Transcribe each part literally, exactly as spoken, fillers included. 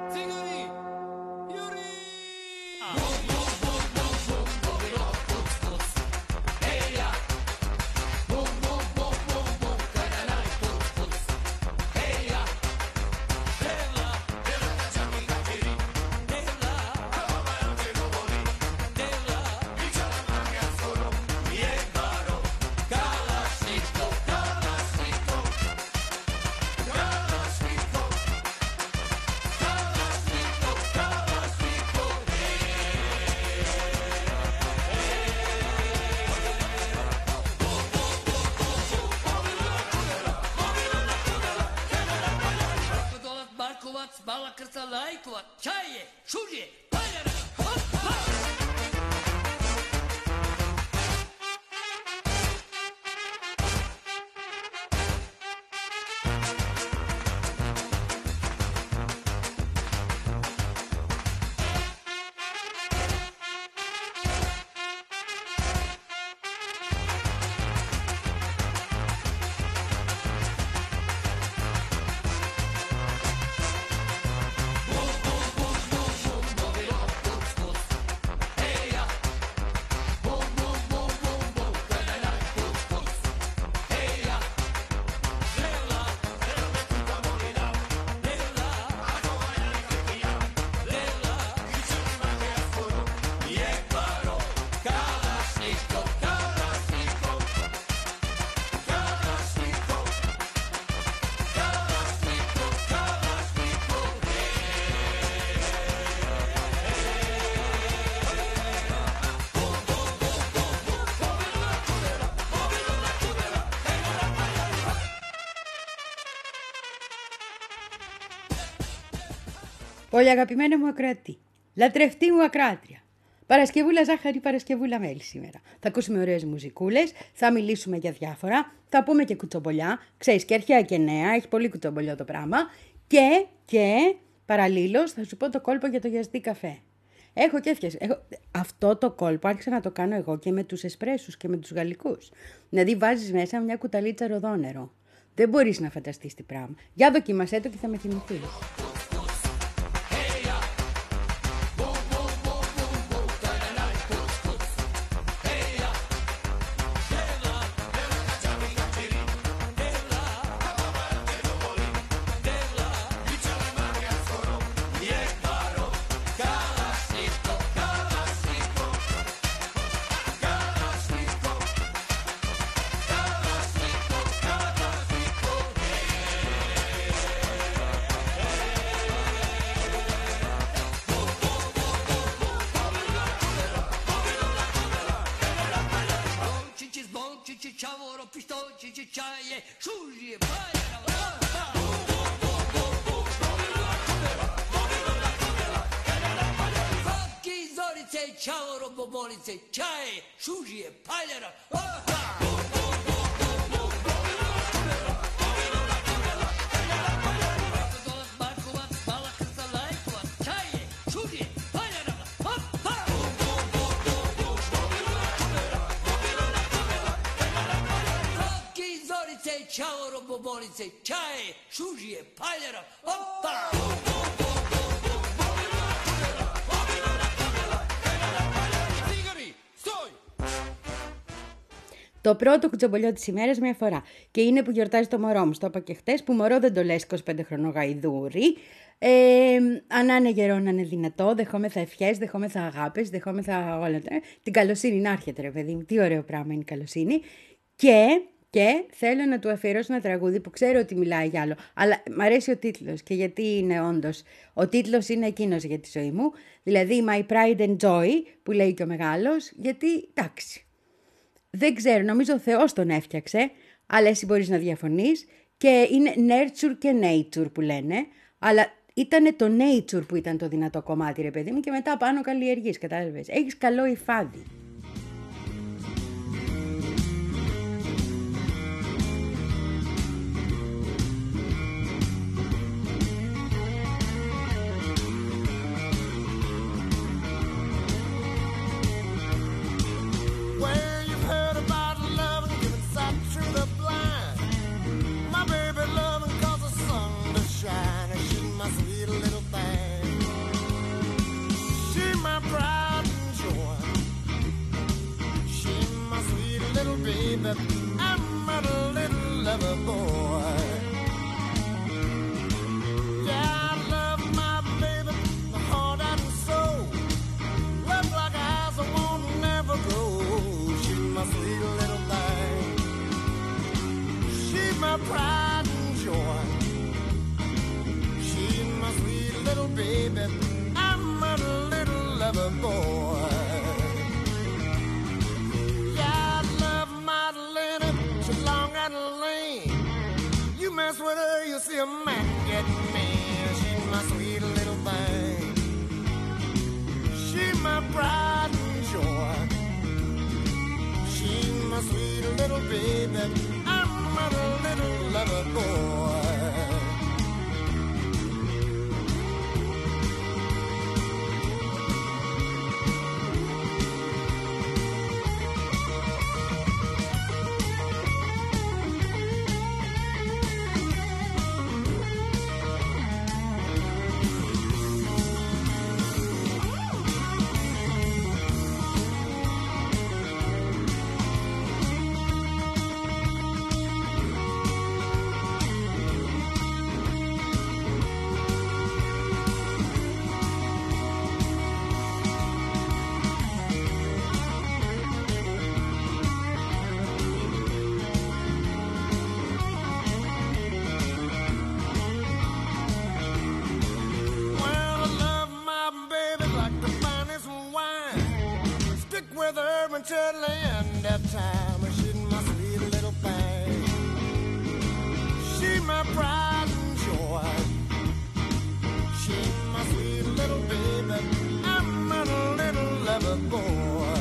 Bala krca lajkova, čaje, šužje, paljara, hop, hop! Πολύ αγαπημένο μου ακροατή, λατρευτή μου ακράτρια. Παρασκευούλα ζάχαρη, Παρασκευούλα μέλι σήμερα. Θα ακούσουμε ωραίες μουζικούλες, θα μιλήσουμε για διάφορα, θα πούμε και κουτσομπολιά. Ξέρεις, και αρχαία και νέα, έχει πολύ κουτσομπολιό το πράγμα. Και, και παραλλήλως θα σου πω το κόλπο για το γιαστή καφέ. Έχω και έφτιασει. Έχω... Αυτό το κόλπο άρχισα να το κάνω εγώ και με τους εσπρέσους και με τους γαλλικούς. Δηλαδή βάζεις μέσα μια κουταλίτσα ροδόνερο. Δεν μπορείς να φανταστείς τι πράγμα. Για δοκίμασέ το και θα με θυμηθείς. Το πρώτο κουτσομπολιό της ημέρας μια φορά. Και είναι που γιορτάζει το μωρό μου. Στο είπα και χτες, που μωρό δεν το λες είκοσι πέντε χρονών γαϊδούρι. Ε, αν να είναι γερό, να είναι δυνατό, δεχόμεθα ευχές, δεχόμεθα αγάπες, δεχόμεθα όλα. Ε, την καλοσύνη να έρχεται, ρε παιδί μου. Τι ωραίο πράγμα είναι η καλοσύνη. Και, και θέλω να του αφιερώσω ένα τραγούδι που ξέρω ότι μιλάει για άλλο. Αλλά μ' αρέσει ο τίτλος. Και γιατί είναι όντως. Ο τίτλος είναι εκείνος για τη ζωή μου. Δηλαδή, My Pride and Joy, που λέει και ο μεγάλος. Γιατί, εντάξει. Δεν ξέρω, νομίζω ο Θεός τον έφτιαξε, αλλά εσύ μπορείς να διαφωνείς και είναι nurture και nature που λένε, αλλά ήταν το nature που ήταν το δυνατό κομμάτι, ρε παιδί μου, και μετά πάνω καλλιεργείς, κατάλαβες. Έχεις καλό υφάδι. Shine, she must be a little thing. baby, I'm a little lover boy. Yeah, I love my baby, the heart and soul. Love like eyes that won't never grow. She's my sweet little thing. She's my pride and joy. She's my sweet little baby. I'm a little lover boy. Yeah, I love Madeline. She's long and lean. You mess with her, you'll see a man get mad. She's my sweet little thing. She's my pride and joy. She's my sweet little baby. I'm a little lover boy. Until the end of time, she's my sweet little thing. She's my pride and joy. She's my sweet little baby. I'm a little lover boy.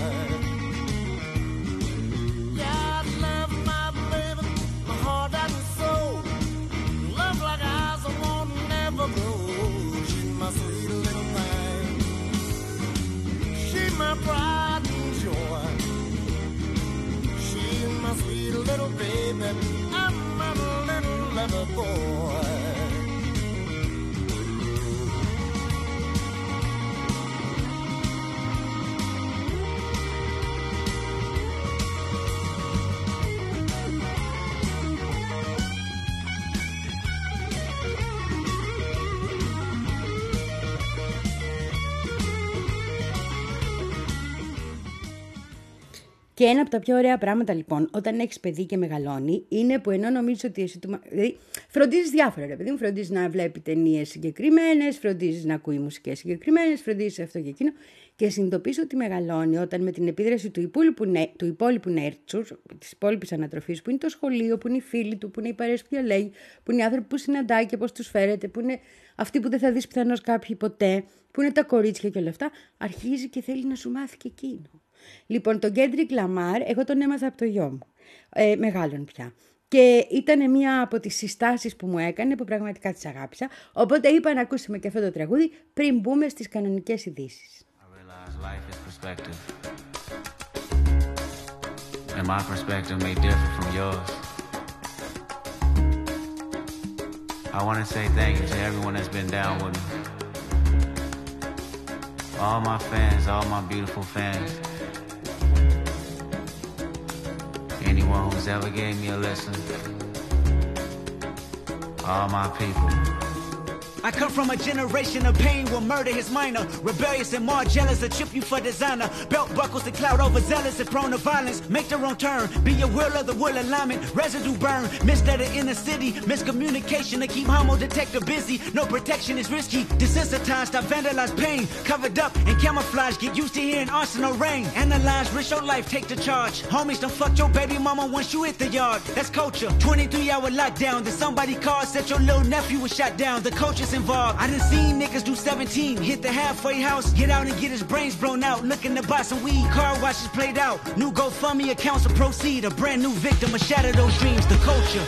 Yeah, I love my baby, my heart and soul. Love like eyes that won't never grow. She's my sweet little thing. She's my pride and joy. My sweet little baby, I'm a little lover boy. Και ένα από τα πιο ωραία πράγματα λοιπόν, όταν έχεις παιδί και μεγαλώνει, είναι που ενώ νομίζεις ότι εσύ του. Δηλαδή, φροντίζεις διάφορα, ρε παιδί μου. Φροντίζεις να βλέπει ταινίες συγκεκριμένες, φροντίζεις να ακούει μουσικές συγκεκριμένες, φροντίζεις αυτό και εκείνο. Και συνειδητοποιείς ότι μεγαλώνει όταν με την επίδραση του υπόλοιπου, νε... του υπόλοιπου νέρτσου, της υπόλοιπης ανατροφής, που είναι το σχολείο, που είναι οι φίλοι του, που είναι οι παρέες που διαλέγει, που είναι οι άνθρωποι που συναντάει και πώς τους φέρεται, που είναι αυτοί που δεν θα δεις πιθανώς κάποιοι ποτέ, που είναι τα κορίτσια και όλα αυτά, αρχίζει και θέλει να σου μάθει και εκείνο. Λοιπόν, τον Κέντρικ Λαμάρ, εγώ τον έμαθα από το γιο μου, ε, μεγάλον πια. Και ήταν μία από τις συστάσεις που μου έκανε, που πραγματικά τις αγάπησα. Οπότε είπα να ακούσουμε και αυτό το τραγούδι πριν μπούμε στις κανονικές ειδήσεις. And my perspective may differ from yours. I want to say thank you to everyone that's been down with me. All my fans, all my beautiful fans. Anyone who's ever gave me a listen. All my people. I come from a generation of pain where murder is minor. Rebellious and more jealous, a trip you for designer. Belt buckles and cloud overzealous and prone to violence. Make their own turn, be a will of the will alignment. Residue burn, missed at the inner city. Miscommunication to keep homo detector busy. No protection is risky. Desensitized, I vandalize pain. Covered up and camouflage, get used to hearing arsenal rain. Analyze, risk your life, take the charge. Homies, don't fuck your baby mama once you hit the yard. That's culture. twenty-three hour lockdown. Then somebody called, said your little nephew was shot down. The culture's involved. I done seen niggas do seventeen, hit the halfway house, get out and get his brains blown out. Looking to buy some weed, car washes played out. New GoFundMe accounts to proceed, a brand new victim, a shatter those dreams, the culture.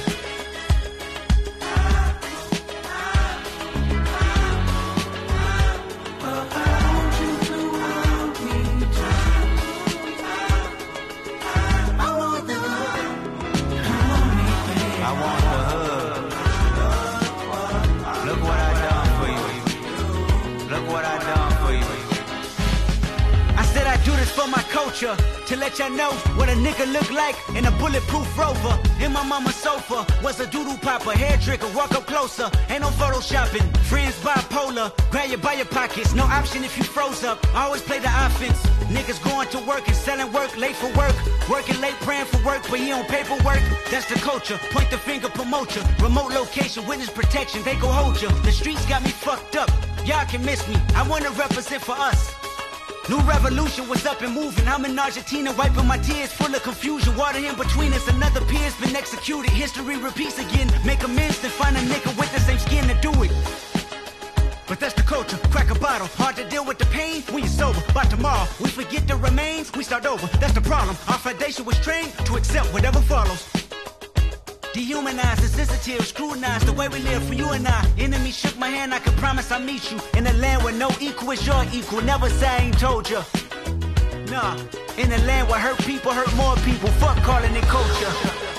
my culture to let y'all know what a nigga look like in a bulletproof Rover. In my mama's sofa was a doodle popper, hair trigger, walk up closer. Ain't no photoshopping, friends bipolar. Grab you by your pockets, no option if you froze up. I always play the offense. Niggas going to work and selling work, late for work. Working late, praying for work, but he on paperwork. That's the culture. Point the finger, promote you. Remote location, witness protection, they go hold you. The streets got me fucked up. Y'all can miss me. I wanna represent for us. New revolution was up and moving. I'm in Argentina wiping my tears, full of confusion. Water in between us, another peer's been executed. History repeats again. Make amends, then find a nigga with the same skin to do it. But that's the culture, crack a bottle. Hard to deal with the pain when you're sober. By tomorrow, we forget the remains, we start over. That's the problem. Our foundation was trained to accept whatever follows. Dehumanized, insensitive, scrutinized the way we live for you and I. Enemy shook my hand, I can promise I'll meet you in a land where no equal is your equal. Never say I ain't told you. Nah, in a land where hurt people hurt more people. Fuck calling it culture.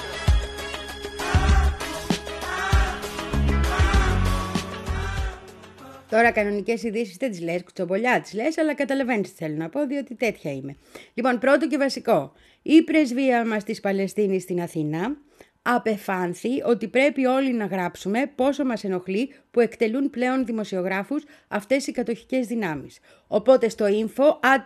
Τώρα κανονικές ειδήσεις δεν τις λες, κουτσομπολιά τις λες, αλλά καταλαβαίνεις τι θέλω να πω, διότι τέτοια είμαι. Λοιπόν, πρώτο και βασικό. Η πρεσβεία μας της Παλαιστίνης στην Αθήνα απεφάνθη ότι πρέπει όλοι να γράψουμε πόσο μας ενοχλεί που εκτελούν πλέον δημοσιογράφους αυτές οι κατοχικές δυνάμεις. Οπότε στο info at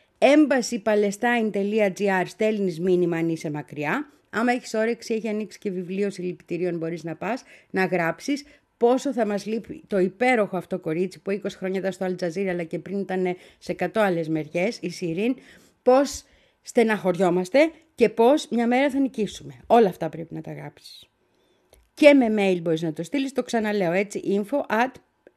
embassypalestine.gr στέλνεις μήνυμα αν είσαι μακριά. Άμα έχεις όρεξη, έχει ανοίξει και βιβλίο συλληπιτηρίων, μπορείς να πας να γράψεις πόσο θα μας λείπει το υπέροχο αυτό κορίτσι που είκοσι χρόνια ήταν στο Αλτζαζίρα αλλά και πριν ήταν σε εκατό άλλες μεριές, η Σιρίν, πώς στεναχωριόμαστε και πώς μια μέρα θα νικήσουμε. Όλα αυτά πρέπει να τα γράψεις. Και με mail μπορείς να το στείλεις, το ξαναλέω έτσι, info at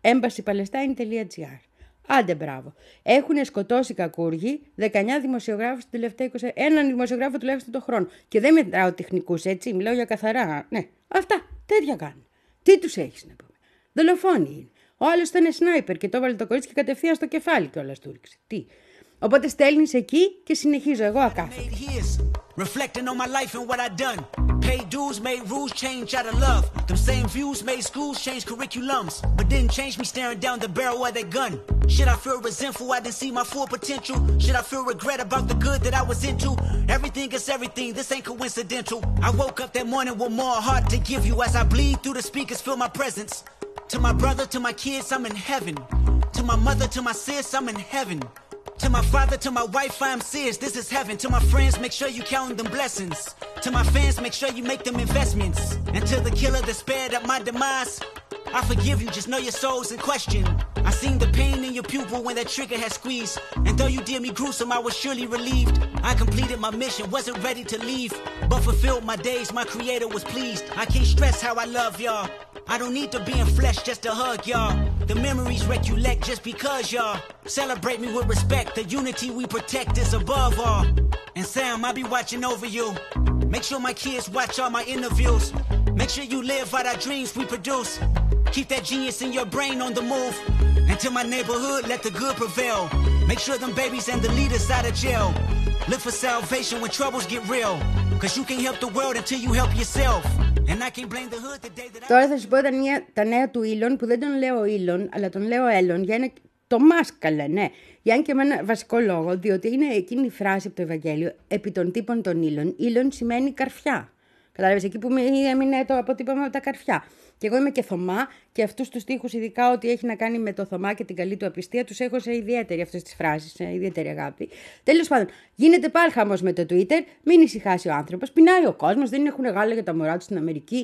embassypalestine.gr. Άντε μπράβο. Έχουν σκοτώσει κακούργοι δεκαεννιά δημοσιογράφους την τελευταία είκοσι... Έναν δημοσιογράφο τουλάχιστον το χρόνο. Και δεν μετράω τεχνικούς, έτσι, μιλάω για καθαρά. Ναι, αυτά, τέτοια κάνουν. Τι τους έχεις να πούμε. Δολοφόνοι είναι. Ο άλλος ήταν σνάιπερ και το έβαλε το κορίτσι και κατευθείαν στο κεφάλι κιόλας του ρίξε. Τι. Οπότε στέλνεις εκεί και συνεχίζω εγώ ακάθετα. Reflecting on my life and what I done. Paid dues, made rules change out of love. Them same views made schools change curriculums, but didn't change me staring down the barrel of that gun. Should I feel resentful I didn't see my full potential? Should I feel regret about the good that I was into? Everything is everything, this ain't coincidental. I woke up that morning with more heart to give you as I bleed through the speakers, feel my presence. To my brother, to my kids, I'm in heaven. To my mother, to my sis, I'm in heaven. To my father, to my wife, I am serious, this is heaven. To my friends, make sure you count them blessings. To my fans, make sure you make them investments. And to the killer that spared at my demise, I forgive you, just know your soul's in question. I seen the pain in your pupil when that trigger had squeezed. And though you did me gruesome, I was surely relieved. I completed my mission, wasn't ready to leave, but fulfilled my days, my creator was pleased. I can't stress how I love y'all. I don't need to be in flesh just to hug y'all. The memories recollect just because y'all celebrate me with respect. The unity we protect is above all. And Sam, I'll be watching over you. Make sure my kids watch all my interviews. Make sure you live out our dreams we produce. Keep that genius in your brain on the move. And to my neighborhood, let the good prevail. Make sure them babies and the leaders out of jail. Look for salvation when troubles get real. Cause you can't help the world until you help yourself. And I can't blame the hood the day that I... Τώρα θα σου πω τα νέα, τα νέα του Elon, που δεν τον λέω Elon, αλλά τον λέω Elon, για ένα... Το μάσκαλε, ναι. Για ένα και με ένα βασικό λόγο, διότι είναι εκείνη η φράση από το Ευαγγέλιο, επί των τύπων των ύλων. Ύλων σημαίνει καρφιά. Κατάλαβες, εκεί που έμεινε το αποτύπωμα με τα καρφιά. Και εγώ είμαι και Θωμά και αυτούς τους στίχους, ειδικά ό,τι έχει να κάνει με το Θωμά και την καλή του απιστία, τους έχω σε ιδιαίτερη αυτές τις φράσεις, σε ιδιαίτερη αγάπη. Τέλος πάντων, γίνεται πάλι χαμός με το Twitter, μην ησυχάσει ο άνθρωπος, πεινάει ο κόσμος, δεν έχουν γάλα για τα μωρά του στην Αμερική.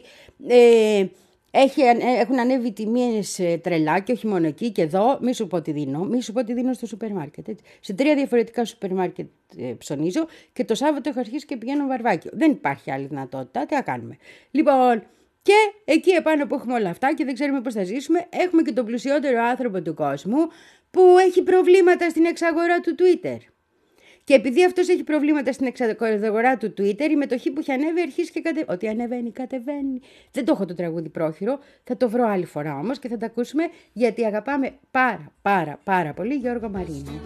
Ε, Έχει, έχουν ανέβει τιμές τρελά και όχι μόνο εκεί και εδώ. Μη σου πω τι δίνω. Μη σου πω τι δίνω στο σούπερ μάρκετ. Έτσι. Σε τρία διαφορετικά σούπερ μάρκετ ε, ψωνίζω και το Σάββατο έχω αρχίσει και πηγαίνω βαρβάκιο. Δεν υπάρχει άλλη δυνατότητα. Τι θα κάνουμε. Λοιπόν, και εκεί επάνω που έχουμε όλα αυτά και δεν ξέρουμε πώς θα ζήσουμε, έχουμε και τον πλουσιότερο άνθρωπο του κόσμου που έχει προβλήματα στην εξαγορά του Twitter. Και επειδή αυτός έχει προβλήματα στην εξαγορά του Twitter, η μετοχή που έχει ανέβει αρχίσει και κατεβαίνει. Ότι ανεβαίνει, κατεβαίνει. Δεν το έχω το τραγούδι πρόχειρο. Θα το βρω άλλη φορά όμως και θα τα ακούσουμε γιατί αγαπάμε πάρα πάρα πάρα πολύ Γιώργο Μαρίνο.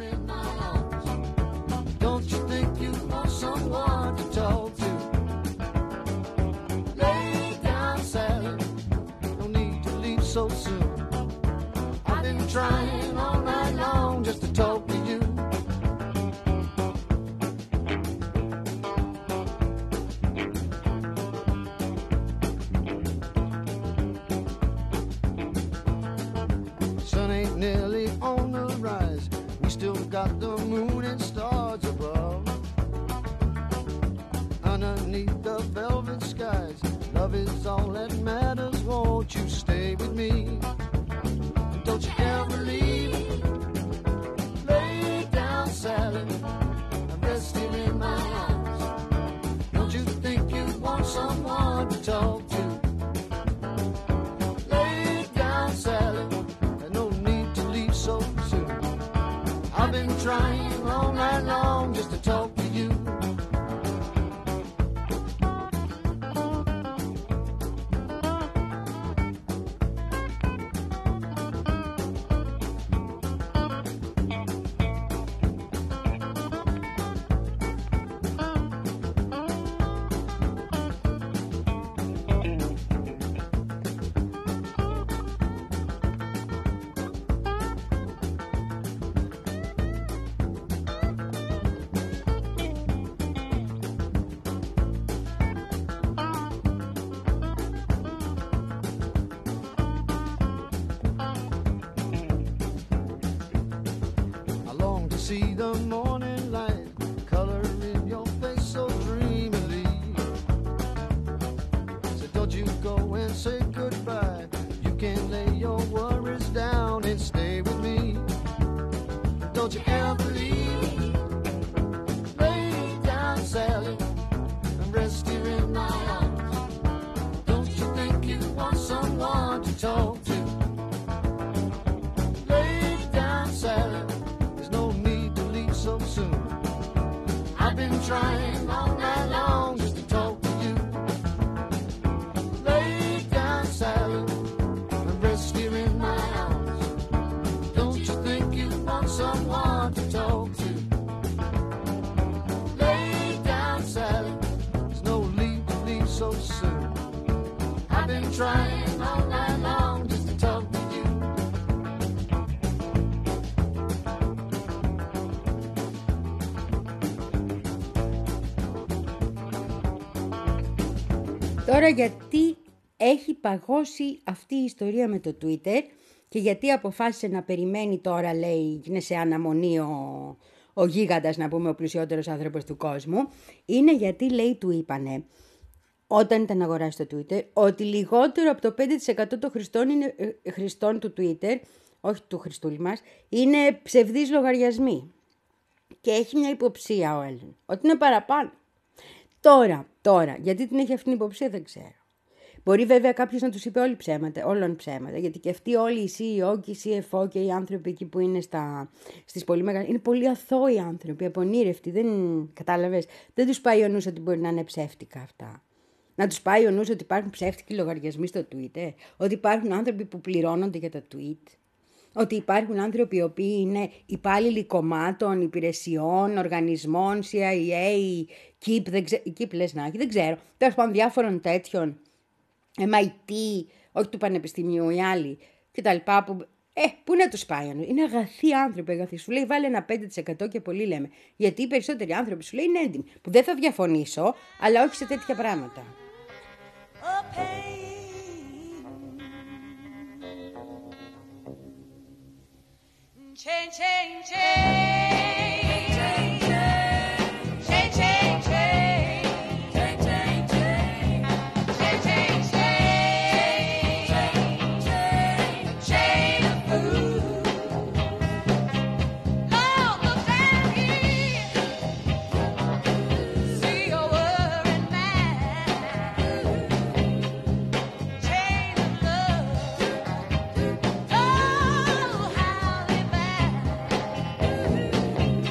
nearly on the rise. We still got the moon and stars above. Underneath the velvet skies, love is all that matters. Won't you stay with me? Don't you ever leave. Lay down, Sally, and rest here in my arms. Don't you think you want someone to talk to? Lay down, Sally, there's no need to leave so soon. I've been trying all night long just to talk to you. See the morning light, color in your face so dreamily. So don't you go and say goodbye. You can lay your worries down and stay with me. Don't you ever leave. Lay down, Sally, and rest here in my arms. Don't you think you want someone to talk to? Lay down, Sally, so soon. I've been trying all night long just to talk to you. Lay down, Sally, and rest here in my arms. Don't you think you want someone to talk to? Lay down, Sally, there's no need to leave so soon. I've been trying all night long just to talk to you. Τώρα γιατί έχει παγώσει αυτή η ιστορία με το Twitter και γιατί αποφάσισε να περιμένει τώρα, λέει, είναι σε αναμονή ο, ο γίγαντας, να πούμε, ο πλουσιότερος άνθρωπος του κόσμου, είναι γιατί, λέει, του είπανε όταν ήταν να αγοράσει το Twitter ότι λιγότερο από το πέντε τοις εκατό των χρηστών, είναι, ε, χρηστών του Twitter, όχι του Χριστούλη μας, είναι ψευδείς λογαριασμοί. Και έχει μια υποψία ο Έλλην ότι είναι παραπάνω. Τώρα, τώρα, γιατί την έχει αυτή την υποψία δεν ξέρω. Μπορεί βέβαια κάποιος να τους είπε όλοι ψέματα, όλων ψέματα, γιατί και αυτοί όλοι οι σι ι ο και οι σι εφ ο και οι άνθρωποι εκεί που είναι στα, στις πολύ μεγάλες, είναι πολύ αθώοι άνθρωποι, απονήρευτοι, δεν κατάλαβες, δεν τους πάει ο νους ότι μπορεί να είναι ψεύτικα αυτά. Να τους πάει ο νους ότι υπάρχουν ψεύτικοι λογαριασμοί στο Twitter, ότι υπάρχουν άνθρωποι που πληρώνονται για τα tweet. Ότι υπάρχουν άνθρωποι οι οποίοι είναι υπάλληλοι κομμάτων, υπηρεσιών, οργανισμών, σι άι έι, Keep, δεν ξέ... Keep λες να έχει, δεν ξέρω. Τέλος πάντων διάφορων τέτοιων, εμ άι τι, όχι του Πανεπιστημίου, οι άλλοι κτλ. Που... Ε, πού να τους πάει, είναι αγαθοί άνθρωποι, αγαθοί. Σου λέει βάλε ένα πέντε τοις εκατό και πολύ λέμε. Γιατί οι περισσότεροι άνθρωποι σου λέει είναι έντιμοι. Που δεν θα διαφωνήσω, αλλά όχι σε τέτοια πράγματα. Okay. Change, change, change, change, change, change, change, change, change, change, change, change of food. Lord, look down here, see your worried man. Chain of love, oh how they bind.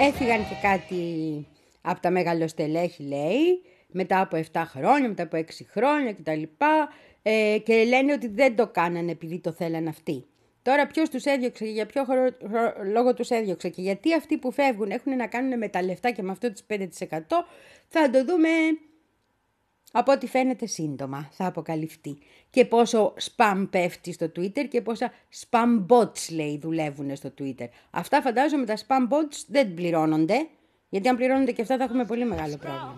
Έφυγαν και κάτι από τα μεγαλοστελέχη, λέει, μετά από επτά χρόνια, μετά από έξι χρόνια κτλ. Ε, και λένε ότι δεν το κάνανε επειδή το θέλαν αυτοί. Τώρα ποιος τους έδιωξε και για ποιο χρο... χρο... λόγο τους έδιωξε και γιατί αυτοί που φεύγουν έχουν να κάνουν με τα λεφτά και με αυτό τις πέντε τοις εκατό, θα το δούμε από ό,τι φαίνεται σύντομα, θα αποκαλυφθεί. Και πόσο spam πέφτει στο Twitter και πόσα spam bots, λέει, δουλεύουν στο Twitter. Αυτά φαντάζομαι τα spam bots δεν πληρώνονται, γιατί αν πληρώνονται και αυτά θα έχουμε πολύ μεγάλο πρόβλημα.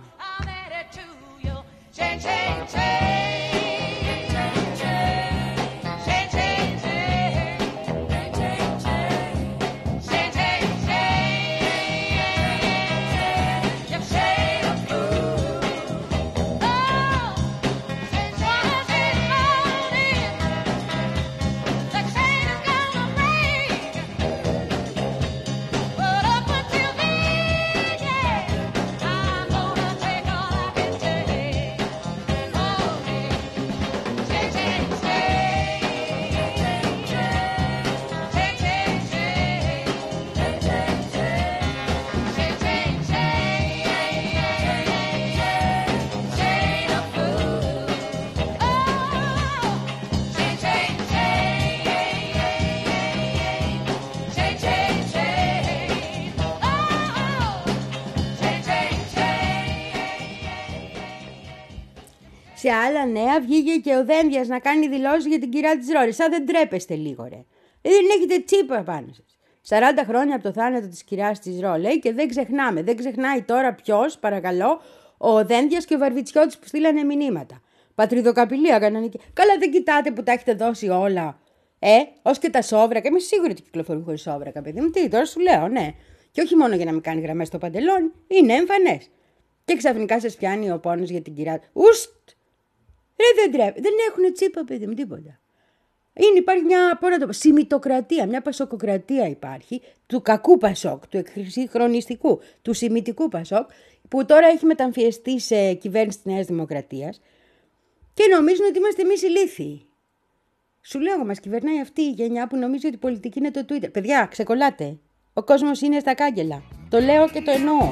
Σε άλλα νέα βγήκε και ο Δένδιας να κάνει δηλώσεις για την κυρά της Ρόρη. Σαν δεν τρέπεστε λίγο, ρε. Δεν έχετε τσίπα πάνω σας. σαράντα χρόνια από το θάνατο της κυράς της Ρο, λέει, και δεν ξεχνάμε. Δεν ξεχνάει τώρα ποιος, παρακαλώ, ο Δένδιας και ο Βαρβιτσιώτης που στείλανε μηνύματα. Πατριδοκαπηλεία κανονική. Καλά, δεν κοιτάτε που τα έχετε δώσει όλα. Ε, ως και τα σόβρακα. Είμαι σίγουρη ότι κυκλοφορούν χωρίς σόβρακα, παιδί μου. Τι, τώρα σου λέω, ναι. Και όχι μόνο για να μην κάνει γραμμές στο παντελόνι, είναι εμφανές. Και ξαφνικά σας πιάνει ο πόνος για την κυρά. Ουστ! Ρε, δεν τρέπει. Δεν έχουν τσίπα, παιδί μου, τίποτα. Είναι, υπάρχει μια, πώς να το πω, σημιτοκρατία, μια πασοκοκρατία υπάρχει, του κακού Πασόκ, του εξυγχρονιστικού, του σημιτικού Πασόκ, που τώρα έχει μεταμφιεστεί σε κυβέρνηση της Νέας Δημοκρατίας και νομίζουν ότι είμαστε εμείς ηλίθιοι. Σου λέω, μας κυβερνάει αυτή η γενιά που νομίζει ότι η πολιτική είναι το Twitter. Παιδιά, ξεκολλάτε. Ο κόσμος είναι στα κάγκελα. Το λέω και το εννοώ.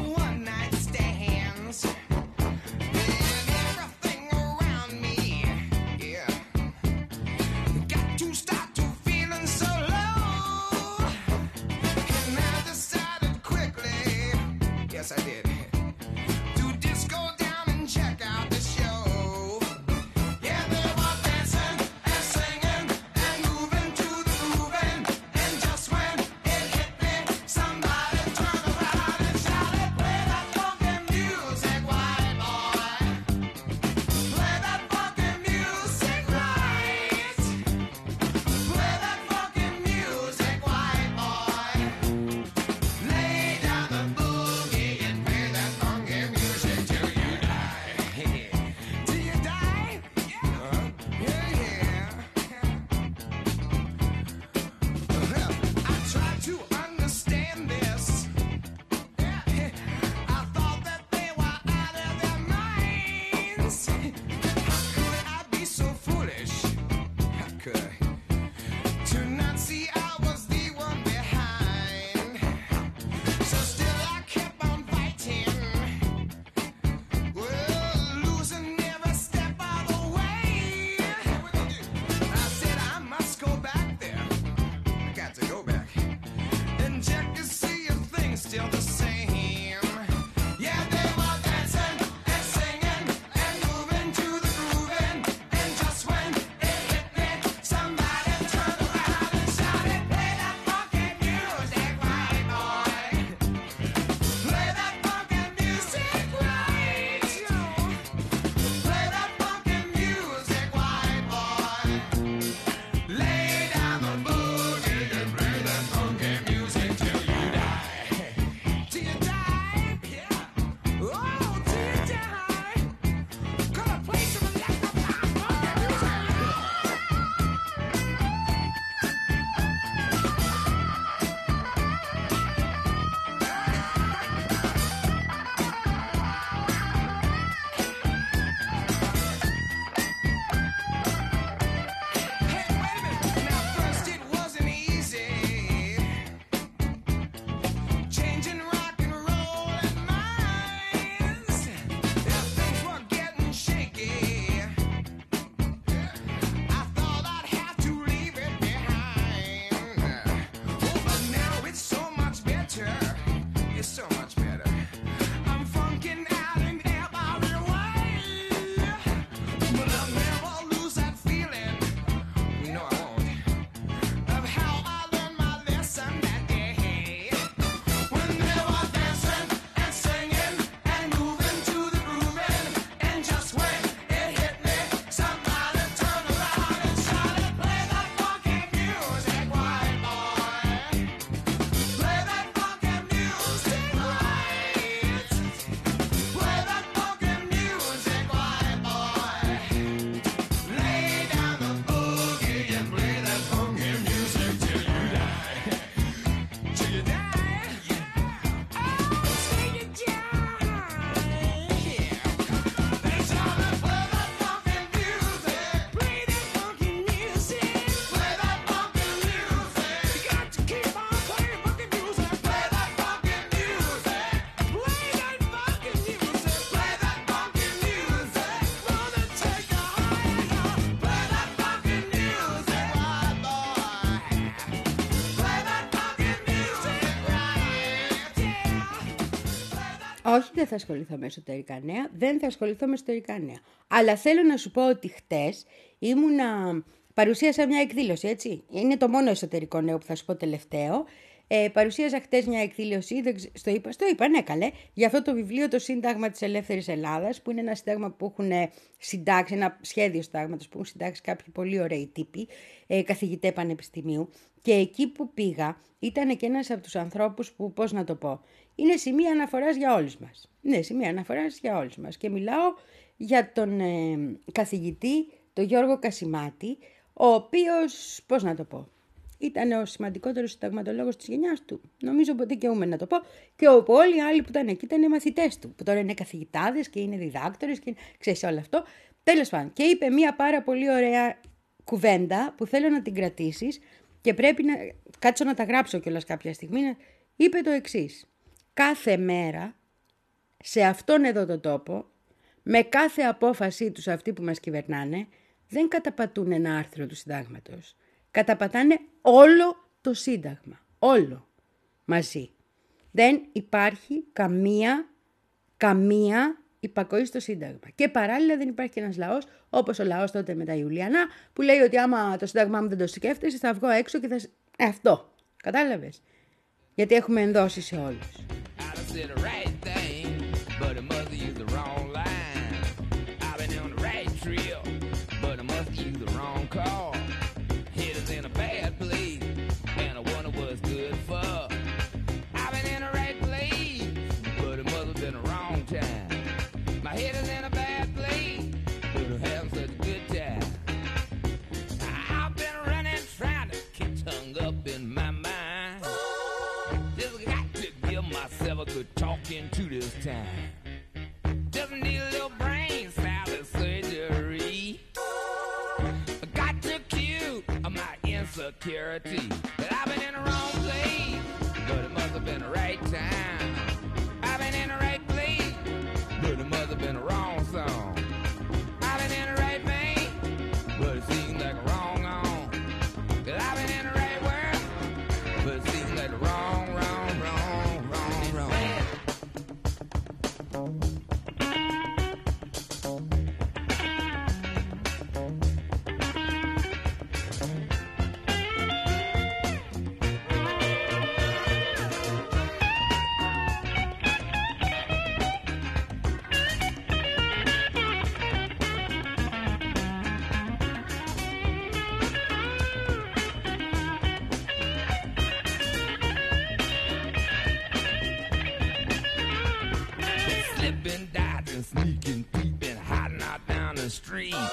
Όχι, δεν θα ασχοληθώ με εσωτερικά νέα. Δεν θα ασχοληθώ με εσωτερικά νέα. Αλλά θέλω να σου πω ότι χτες ήμουνα... Παρουσίασα μια εκδήλωση, έτσι. Είναι το μόνο εσωτερικό νέο που θα σου πω τελευταίο. Ε, παρουσίασα χτες μια εκδήλωση, δεν ξε... στο, είπα, στο είπα, ναι καλέ, για αυτό το βιβλίο «Το Σύνταγμα της Ελεύθερης Ελλάδας», που είναι ένα σύνταγμα που έχουν συντάξει, ένα σχέδιο συντάγματος που έχουν συντάξει κάποιοι πολύ ωραίοι τύποι, ε, καθηγητές πανεπιστημίου. Και εκεί που πήγα ήταν και ένας από τους ανθρώπους που, πώς να το πω, είναι σημεία αναφοράς για όλους μας. Ναι, σημεία αναφοράς για όλους μας. Και μιλάω για τον ε, καθηγητή, τον Γιώργο Κασιμάτη, ο οποίος, πώς να το πω, ήταν ο σημαντικότερος συνταγματολόγος της γενιάς του. Νομίζω ποτέ και ούμε να το πω. Και όλοι οι άλλοι που ήταν εκεί ήταν μαθητές του, που τώρα είναι καθηγητάδες και είναι διδάκτορες και ξέρεις όλο αυτό. Τέλος πάντων. Και είπε μια πάρα πολύ ωραία κουβέντα που θέλω να την κρατήσεις και πρέπει να κάτσω να τα γράψω κιόλας κάποια στιγμή. Είπε το εξής. Κάθε μέρα σε αυτόν εδώ το τόπο, με κάθε απόφασή τους αυτοί που μας κυβερνάνε, δεν καταπατούν ένα άρθρο του συντάγματος. Καταπατάνε όλο το σύνταγμα. Όλο. Μαζί. Δεν υπάρχει καμία, καμία υπακοή στο σύνταγμα. Και παράλληλα δεν υπάρχει και ένας λαός, όπως ο λαός τότε με τα Ιουλιανά, που λέει ότι άμα το σύνταγμά μου δεν το σκέφτεσαι, θα βγω έξω και θα... Ε, αυτό. Κατάλαβες. Γιατί έχουμε ενδώσει σε όλους. Good talking to this time. Doesn't need a little brain salad surgery. Got too cute of my insecurity. That I've been in the wrong place, but it must have been the right time. I've been in the right place, but it must have been the wrong song. I've been in the right vein, but it seems like a wrong on. That I've been in the right world, but it seems like the wrong, wrong, wrong, wrong, wrong. Slipping, dodging, sneaking, peeping, hiding out down the street.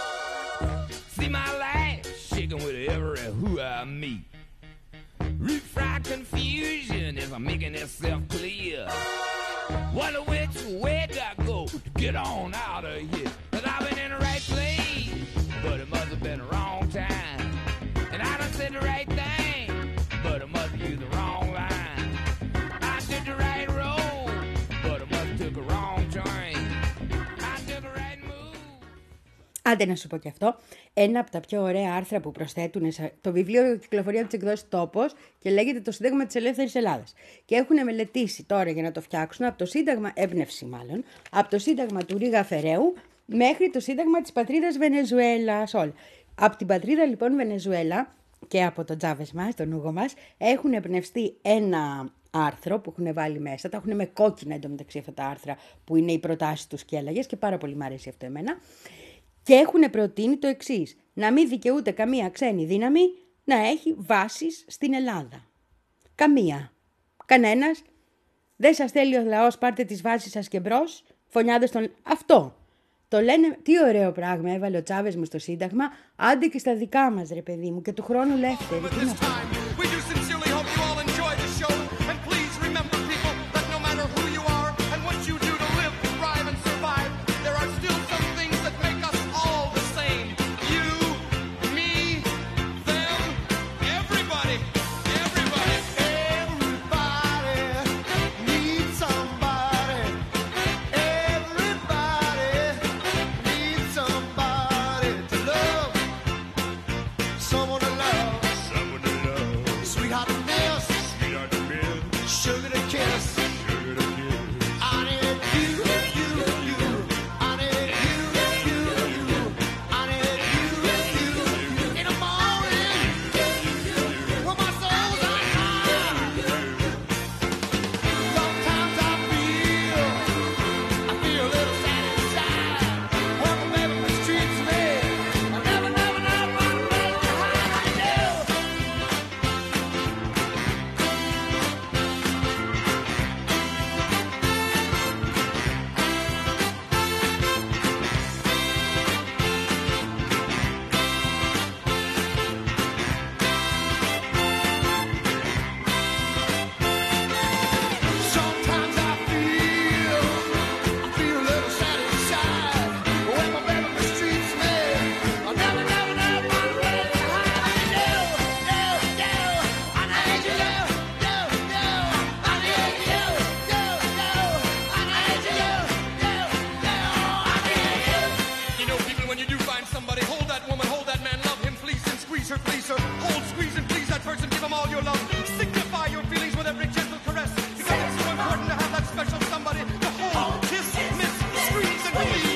See my life shaking with every who I meet. Root-fried confusion is making itself clear. Wonder which way do I go to get on out of here? Cause I've been in the right place, but it must have been the wrong time. And I done said the right thing, but it must have used the wrong line. I took the right road, but it must have took a wrong train. I took the right move. Άντε να σου πω και αυτό. Ένα από τα πιο ωραία άρθρα που προσθέτουν σε το βιβλίο κυκλοφορεί από τις εκδόσεις Τόπος και λέγεται «Το Σύνταγμα της Ελεύθερης Ελλάδας». Και έχουν μελετήσει τώρα για να το φτιάξουν από το Σύνταγμα, έμπνευση μάλλον, από το Σύνταγμα του Ρίγα Φεραίου μέχρι το Σύνταγμα της πατρίδας Βενεζουέλας. Όλα. Από την πατρίδα λοιπόν Βενεζουέλα και από το Τζάβες μας, τον Ούγο μας, έχουν εμπνευστεί ένα άρθρο που έχουν βάλει μέσα. Τα έχουν με κόκκινα εντωμεταξύ αυτά τα άρθρα που είναι οι προτάσεις τους και αλλαγές και πάρα πολύ μου αρέσει αυτό εμένα. Και έχουν προτείνει το εξής, να μην δικαιούται καμία ξένη δύναμη να έχει βάσεις στην Ελλάδα. Καμία. Κανένας. Δεν σας θέλει ο λαός, πάρτε τις βάσεις σας και μπρος, φωνιάδες τον... Αυτό. Το λένε, τι ωραίο πράγμα έβαλε ο Τσάβες μου στο Σύνταγμα, άντε και στα δικά μας ρε παιδί μου, και του χρόνου ελεύθερη. Τι να πω. Someone to love, someone to love. Sweetheart. when you do find somebody, hold that woman, hold that man, love him, fleece and squeeze her, fleece her. Hold, squeeze and please that person, give him all your love. Signify your feelings with every gentle caress, because it's so important to have that special somebody to hold, kiss, miss, squeeze and please.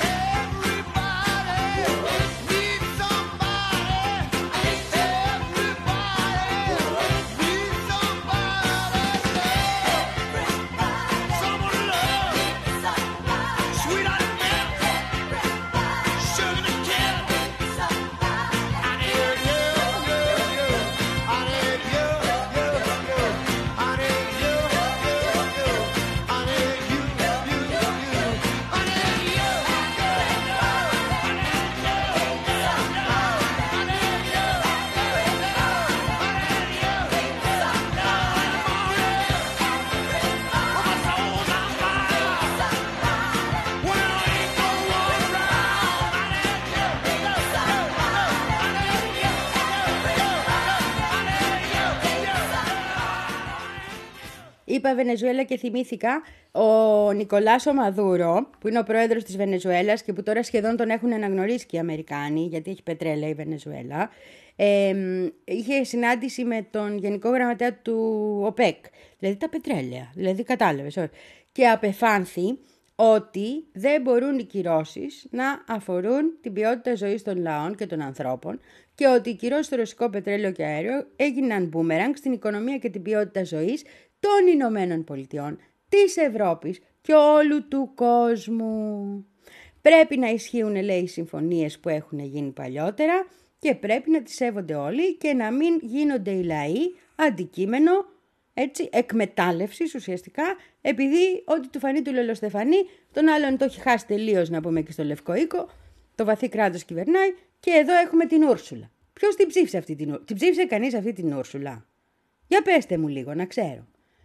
Είπα Βενεζουέλα και θυμήθηκα ο Νικολάς ο Μαδούρο, που είναι ο πρόεδρος της Βενεζουέλας και που τώρα σχεδόν τον έχουν αναγνωρίσει και οι Αμερικάνοι, γιατί έχει πετρέλαια η Βενεζουέλα. Ε, είχε συνάντηση με τον Γενικό Γραμματέα του ΟΠΕΚ, δηλαδή τα πετρέλαια, δηλαδή κατάλαβες, και απεφάνθη ότι δεν μπορούν οι κυρώσεις να αφορούν την ποιότητα ζωής των λαών και των ανθρώπων και ότι οι κυρώσεις στο ρωσικό πετρέλαιο και αέριο έγιναν μπούμεραγκ στην οικονομία και την ποιότητα ζωής των Ηνωμένων Πολιτειών, της Ευρώπης και όλου του κόσμου. Πρέπει να ισχύουν, λέει, οι συμφωνίες που έχουν γίνει παλιότερα και πρέπει να τις σέβονται όλοι και να μην γίνονται οι λαοί αντικείμενο, έτσι, εκμετάλλευσης ουσιαστικά, επειδή ό,τι του φανεί του Λολοστεφανή, τον άλλον το έχει χάσει τελείως, να πούμε, και στο Λευκό Οίκο, το βαθύ κράτος κυβερνάει και εδώ έχουμε την Ούρσουλα. Ποιος την ψήφισε αυτή την Ούρσουλα? Την ψήφισε κανείς αυτή την Ούρσουλα? Για πέστε μου λίγο, να ξέρω.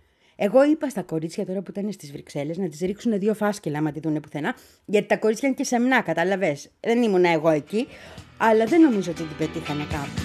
Εγώ είπα στα κορίτσια τώρα που ήταν στις Βρυξέλλες να τις ρίξουν δύο φάσκελα άμα τη δούνε πουθενά, γιατί τα κορίτσια είναι και σεμνά, κατάλαβες. Δεν ήμουνα εγώ εκεί, αλλά δεν νομίζω ότι την πετύχανε κάπου.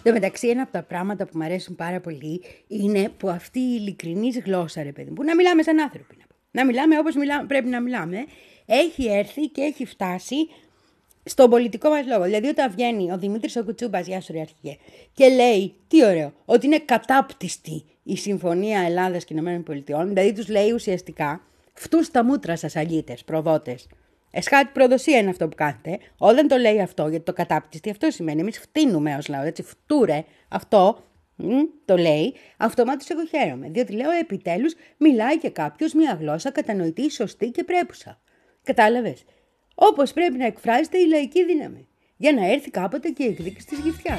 Εν τω μεταξύ, ένα από τα πράγματα που μου αρέσουν πάρα πολύ είναι που αυτή η ειλικρινής γλώσσα, ρε παιδί μου, που να μιλάμε σαν άνθρωποι, να, να μιλάμε όπως μιλά, πρέπει να μιλάμε, έχει έρθει και έχει φτάσει στον πολιτικό μας λόγο. Δηλαδή, όταν βγαίνει ο Δημήτρης ο Κουτσούμπας, γεια σου ρε αρχηγέ, και λέει, τι ωραίο, ότι είναι κατάπτυστη η Συμφωνία Ελλάδας και Ηνωμένων Πολιτειών, δηλαδή τους λέει ουσιαστικά, φτού στα μούτρα σας αλήτες, προδότες. Εσχάτη προδοσία είναι αυτό που κάνετε. Όταν το λέει αυτό, γιατί το κατάπτυστη, αυτό σημαίνει. Εμείς φτύνουμε ως λαό, έτσι, φτούρε, αυτό μ, το λέει. Αυτομάτως εγώ χαίρομαι. Διότι λέω, επιτέλους, μιλάει και κάποιος μια γλώσσα κατανοητή, σωστή και πρέπουσα. Κατάλαβες. Όπως πρέπει να εκφράζεται η λαϊκή δύναμη. Για να έρθει κάποτε και η εκδίκηση της γυφτιάς.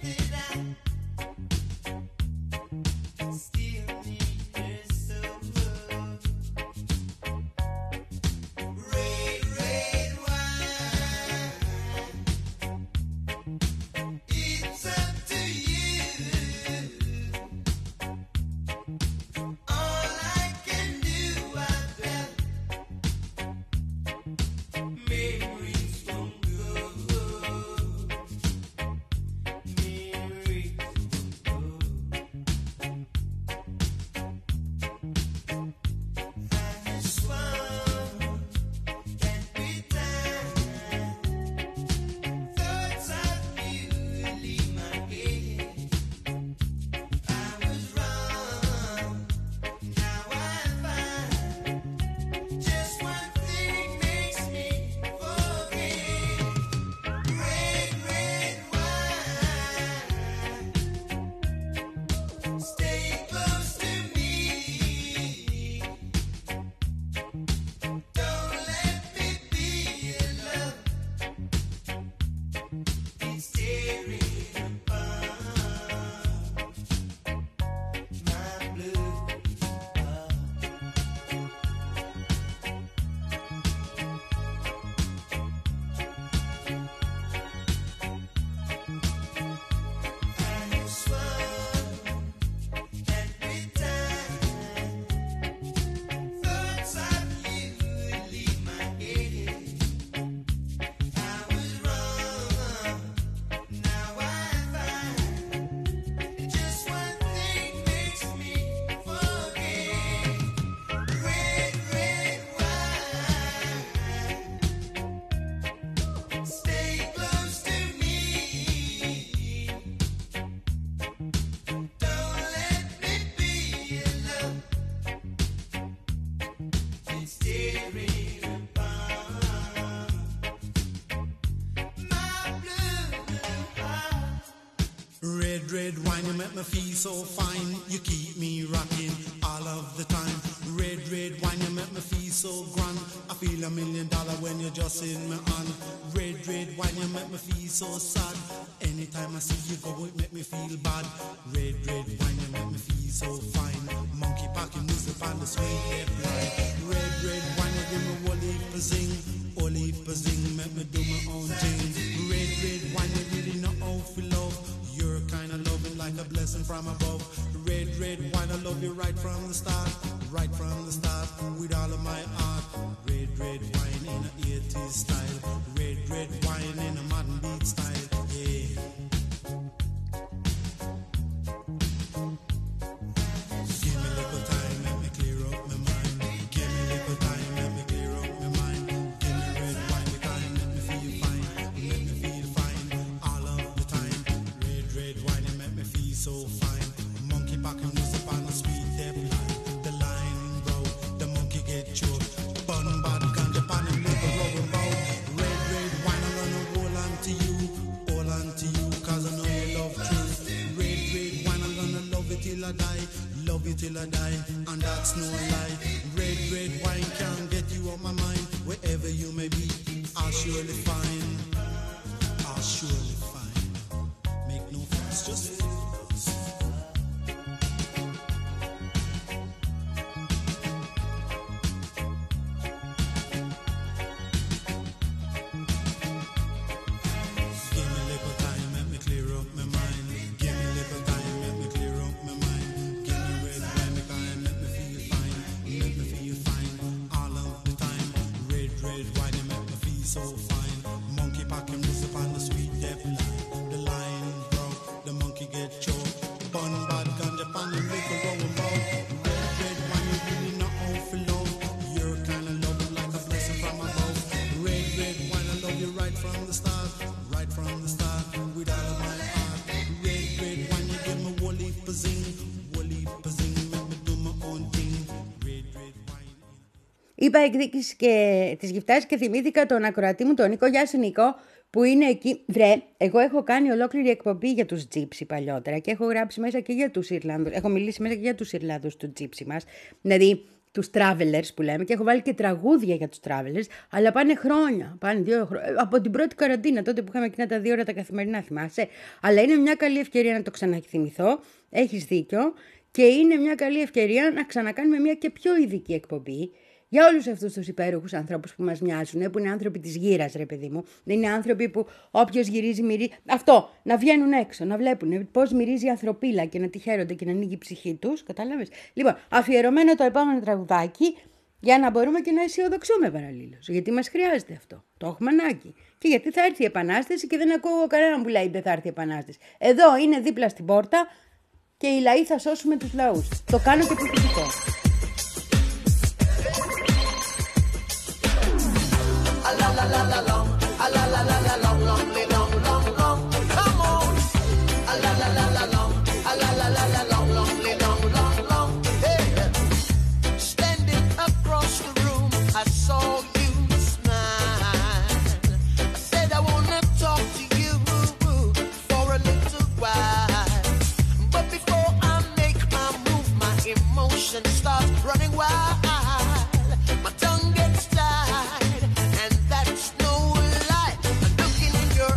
Red, red wine, you make me feel so fine. You keep me rocking all of the time. Red, red wine, you make me feel so grand. I feel a million dollar when you're just in my hand. Red, red wine, you make me feel so sad. Anytime I see you go, it make me feel bad. Red, red wine, you make me feel so fine. Monkey packing music on the sweet hip line. Red, red wine, you give me whole heap of zing. Whole heap of zing, make me do my own thing. Red, red wine, you really know how to love. You're kind of loving like a blessing from above. Red, red wine, I love you right from the start. Right from the start, with all of my heart. Red, red wine in a eighties style. Red, red wine in a modern beat style. Yeah. Give me a little time, let me clear up my mind. Give me a little time, let me clear up my mind. Give me red wine, the time, let me feel fine. Let me feel fine all of the time. Red, red wine, you make me feel so fine. Monkey back and music on the sweet depth line. The line broke, the monkey get choked. Bun bad ganja pan and liver rubber bow. Red, red wine, I'm gonna hold on to you. Hold on to you, cause I know you love truth. Red, red wine, I'm gonna love it till I die. Love you till I die, and that's no lie. Red, red wine can't get you on my mind. Wherever you may be, I'll surely find. I'll surely find. Make no fuss, just focus. Give me a little time, let me clear up my mind. Give me a little time, let me clear up my mind. Give me red wine, the time, let me feel fine. Let me feel fine all of the time. Red, red wine, you make me feel so fine. Monkey packing music on the sweet depth line. The line broke, the monkey Είπα εκδίκηση και της γυφτάς και θυμήθηκα τον ακροατή μου, τον Νίκο. Γεια σου Νίκο, που είναι εκεί. Βρε, εγώ έχω κάνει ολόκληρη εκπομπή για τους Gypsy παλιότερα και έχω γράψει μέσα και για τους Ιρλανδούς. Έχω μιλήσει μέσα και για τους Ιρλανδούς του Gypsy μας. Δηλαδή τους travelers που λέμε, και έχω βάλει και τραγούδια για τους travelers, αλλά πάνε χρόνια, πάνε δύο χρόνια, από την πρώτη καραντίνα, τότε που είχαμε εκείνα τα δύο ώρα τα καθημερινά, θυμάσαι. Αλλά είναι μια καλή ευκαιρία να το ξαναθυμηθώ, έχεις δίκιο, και είναι μια καλή ευκαιρία να ξανακάνουμε μια και πιο ειδική εκπομπή για όλους αυτούς τους υπέροχους ανθρώπους που μας μοιάζουν, που είναι άνθρωποι της γύρας, ρε παιδί μου. Δεν είναι άνθρωποι που όποιος γυρίζει, μυρίζει. Αυτό, να βγαίνουν έξω, να βλέπουν πώς μυρίζει η ανθρωπίλα και να τη χαίρονται και να ανοίγει η ψυχή τους. Κατάλαβες. Λοιπόν, αφιερωμένο το επόμενο τραγουδάκι, για να μπορούμε και να αισιοδοξούμε παραλλήλως. Γιατί μας χρειάζεται αυτό. Το έχουμε ανάγκη. Και γιατί θα έρθει η Επανάσταση και δεν ακούω κανέναν που λέει δεν θα έρθει η Επανάσταση. Εδώ είναι δίπλα στην πόρτα και οι λαοί θα σώσουμε τους λαούς. Το κάνω και publicικό. Standing across the room, I saw you smile. I said I wanna talk to you for a little while, but before I make my move, my emotions start running wild. My tongue gets tied, and that's no lie. I'm looking in your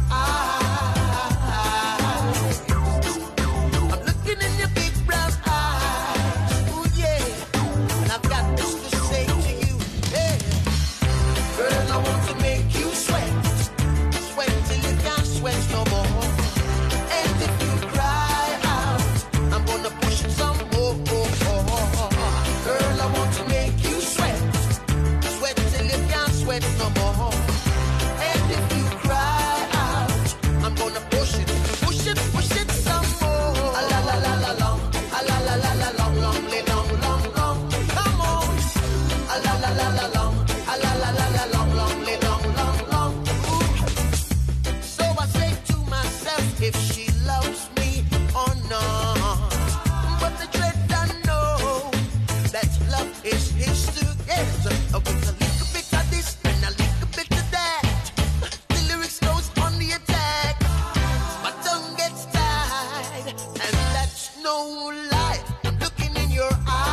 eyes. I'm looking in your big brown eyes. Ooh, yeah. And I've got this to say to you. Hey, girl, I want to make you sweat. Sweat till you can't sweat no more. And if you cry out, I'm gonna push it some more. Girl, I want to make you sweat. Sweat till you can't sweat no more. And if you cry out, I'm gonna push it, push it, push it some more. A la la la la long, a la la la la long, long, long, long, long. Come on. A la la la la long, a la la la la long, long, long, long, long. Ooh. So I say to myself, if she loves me or not. But the dread I know that love is history. Yes, a little bit of this and a little bit of that. The lyrics goes on the attack. My tongue gets tied, and that's no lie. I'm looking in your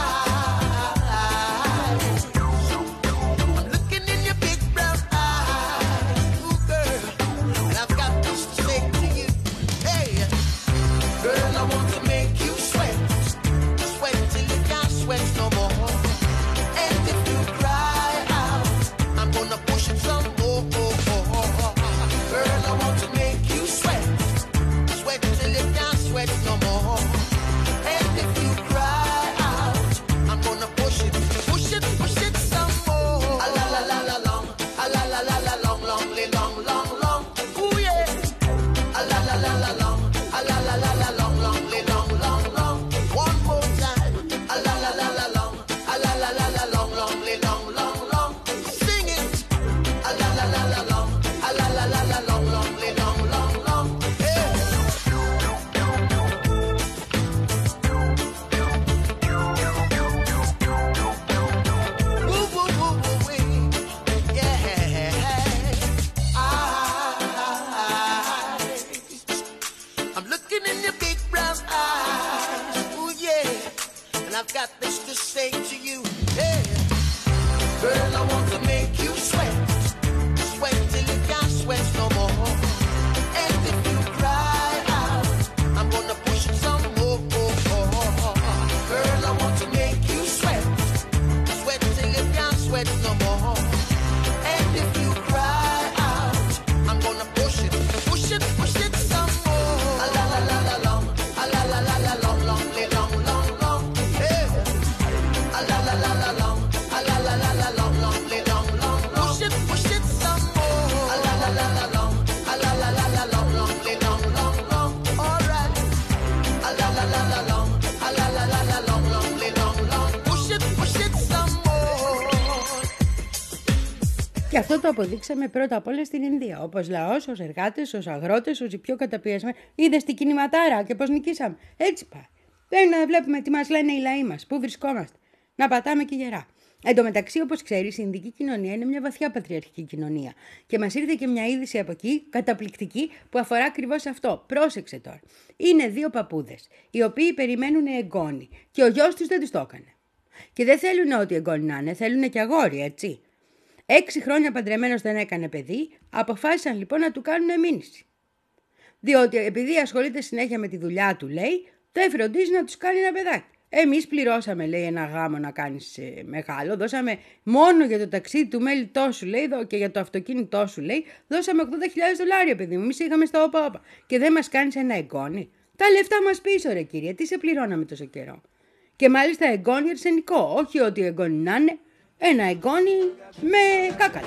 eyes. I'm looking in your big brown eyes. Ooh, girl, and I've got this to say to you. Hey, girl, I want to make you sweat. Sweat till you can't sweat no more. And if you cry out, I'm gonna push it some more. Girl, I want to make you sweat. Sweat till you can't sweat no more. And if you cry out, I'm gonna push it, push it, push it some more. A la la la la long, a la la la la long, long, long, long, long. Ooh yeah. A la la la la long, a la la la la long, long, long, long, long. One more time. A la la la la long, a la la la la long, long, long, long, long. Sing it. A la la la la long, a la la la la long, long, long, long, long. Yeah. Woo, woo, woo, woo, wee. Yeah. I, I'm looking in your big brown eyes. Ooh, yeah. And I've got this to say to you. Yeah. Girl, I want to make you sweat. Sweat till you can't sweat no more. And if you cry out, I'm gonna push it some more. Girl, I want to make you sweat. Sweat till you can't sweat no more. And if you cry out, I'm gonna push it, push it, push it some more. A la la la la long, a la la la la long, long, long, long, long. Hey. A la la la la long, a la la la la long, long, long, long, long. Push it, push it some more. A la la la la long, a la la la la long, long, long, long, long. All right. A la la la la long, a la la la la long, long, long, long. Push it, push it some more. Και αυτό το αποδείξαμε πρώτα απ' όλα στην Ινδία. Όπως λαός, ως εργάτες, ως αγρότες, ως οι πιο καταπιεσμένοι. Είδες την κινηματάρα και πώς νικήσαμε. Έτσι πάει. Δεν βλέπουμε τι μας λένε οι λαοί μας, πού βρισκόμαστε. Να πατάμε και γερά. Εν τω μεταξύ, όπως ξέρεις, η Ινδική κοινωνία είναι μια βαθιά πατριαρχική κοινωνία. Και μας ήρθε και μια είδηση από εκεί, καταπληκτική, που αφορά ακριβώς αυτό. Πρόσεξε τώρα. Είναι δύο παππούδες, οι οποίοι περιμένουν εγγόνι. Και ο γιος τους δεν τους το έκανε. Και δεν θέλουν ό,τι εγγόνι να είναι, θέλουν και αγόρι, έτσι. Έξι χρόνια παντρεμένος δεν έκανε παιδί, αποφάσισαν λοιπόν να του κάνουν μήνυση. Διότι επειδή ασχολείται συνέχεια με τη δουλειά του, λέει, δεν φροντίζει να τους κάνει ένα παιδάκι. Εμείς πληρώσαμε, λέει, ένα γάμο να κάνεις ε, μεγάλο, δώσαμε μόνο για το ταξίδι του μέλητό σου, λέει, και για το αυτοκίνητό σου, λέει, δώσαμε ογδόντα χιλιάδες δολάρια, παιδί μου, εμείς είχαμε στα όπα όπα. Και δεν μας κάνεις ένα εγγόνι. Τα λεφτά μας πίσω, ρε κύριε, τι σε πληρώναμε τόσο καιρό. Και μάλιστα εγγόνι αρσενικό, όχι ότι εγγόνι να είναι, ένα εγγόνι με κάκαλα.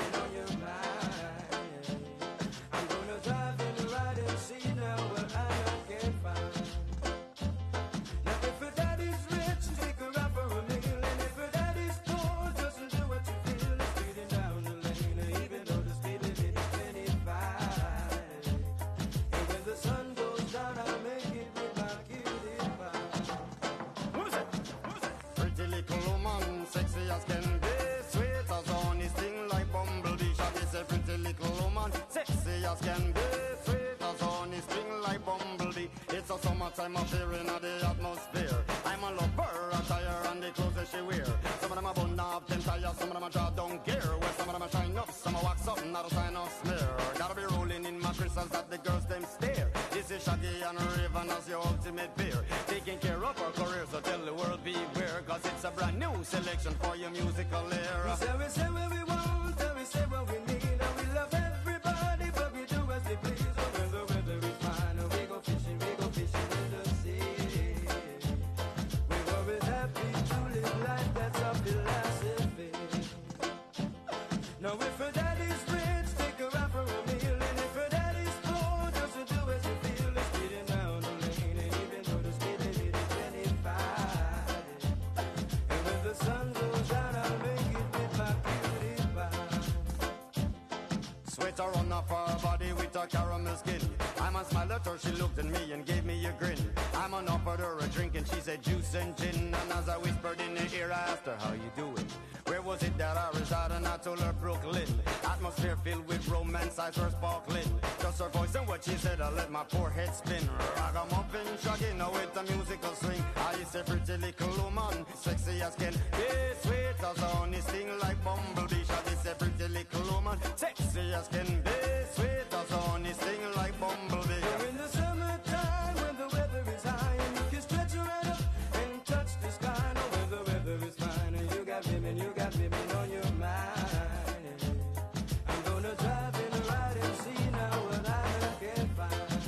I'm up here in the atmosphere. I'm a lover, attire and the clothes that she wear. Some of them are bun up, them tires, some of them are draw down gear. Well, some of them are shine up, some are wax up, not a sign of smear. Gotta be rolling in my crystals that the girls them stare. This is Shaggy and Raven as your ultimate beer. Taking care of our career, so tell the world beware. Cause it's a brand new selection for your musical era. We say, we say what we want, and we say what we need. And we love everybody, but we do as we please. Oh, when the weather is fine, and we go fishing, we go fishing. Now if her daddy's rich, take her out for a meal. And if her daddy's poor, just to do as you feel. It's speeding down the lane, and even though the speed limit is twenty-five. And when the sun goes down, I'll make it with my cutie pie. Sweater on off her body with a caramel skin. I'm a smile at her, she looked at me and gave me a grin. I'm on offered her a drink and she said juice and gin. And as I whispered in her ear, I asked her, how you doing? Where was it that I reside? And I told her Brooklyn. Atmosphere filled with romance, eyes were sparkling. Just her voice and what she said, I let my poor head spin. Ragamuffin, shaggy, now with the musical swing. I say pretty little woman, sexy as can be, sweet as honey, sting like bumblebee. Shaggy say pretty little woman, sexy as can be, sweet as honey, sting like bumblebee. You're in the summertime when the weather is high and you can stretch your right up and touch the sky. Now when the weather is fine and you got women, you got women on your mind. I'm gonna drive and ride and see now what I can find.